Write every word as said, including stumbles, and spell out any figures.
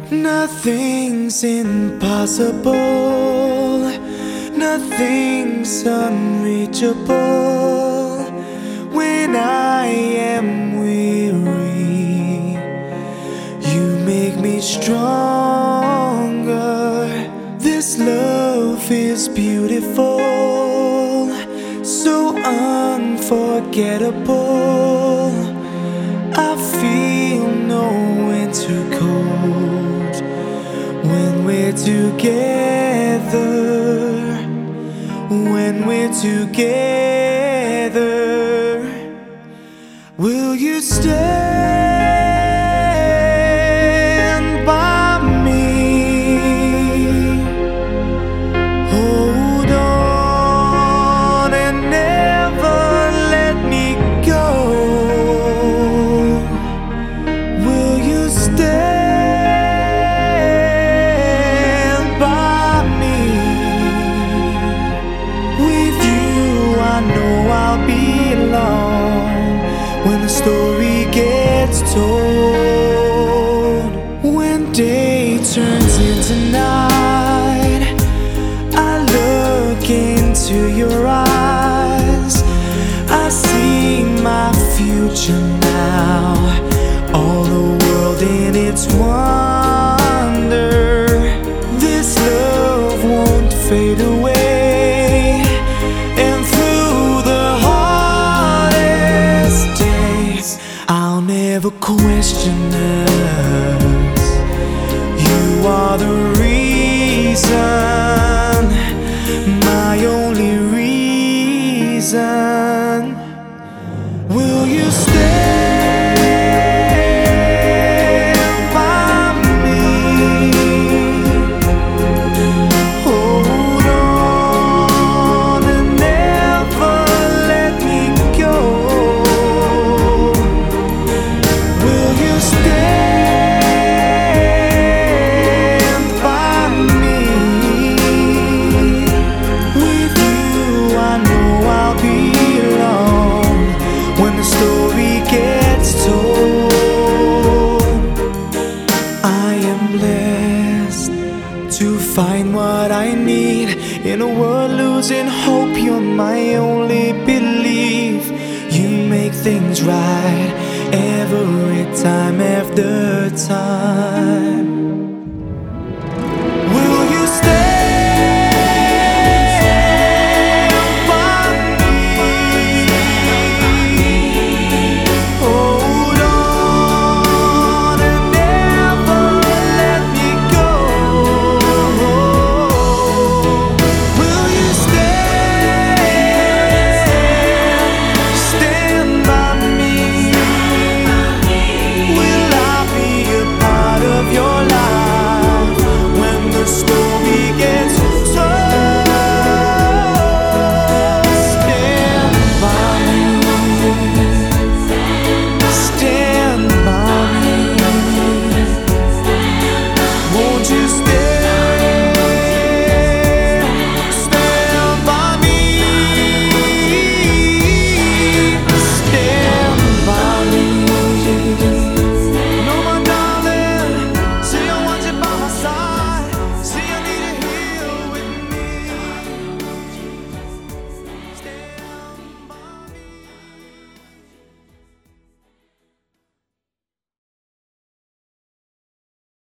Nothing's impossible, nothing's unreachable. When I am weary, you make me stronger. This love is beautiful, so unforgettable. I feel no winter cold when we're together. When we're together, will you stand by me? Hold on and never let me go. Will you stand by me? With you I know I'll be alone when the story gets told. When day turns into night, I look into your eyes. I see my future now, all the world in its wonder. This love won't fade away, and through the hardest days I'll never question us. You are the reason, my only reason. Will you stand by me? Hold on and never let me go. Will you stand by me? With you I know I'll be alone when the story gets told. I am blessed to find what I need in a world losing hope. You're my only belief. You make things right every time after time.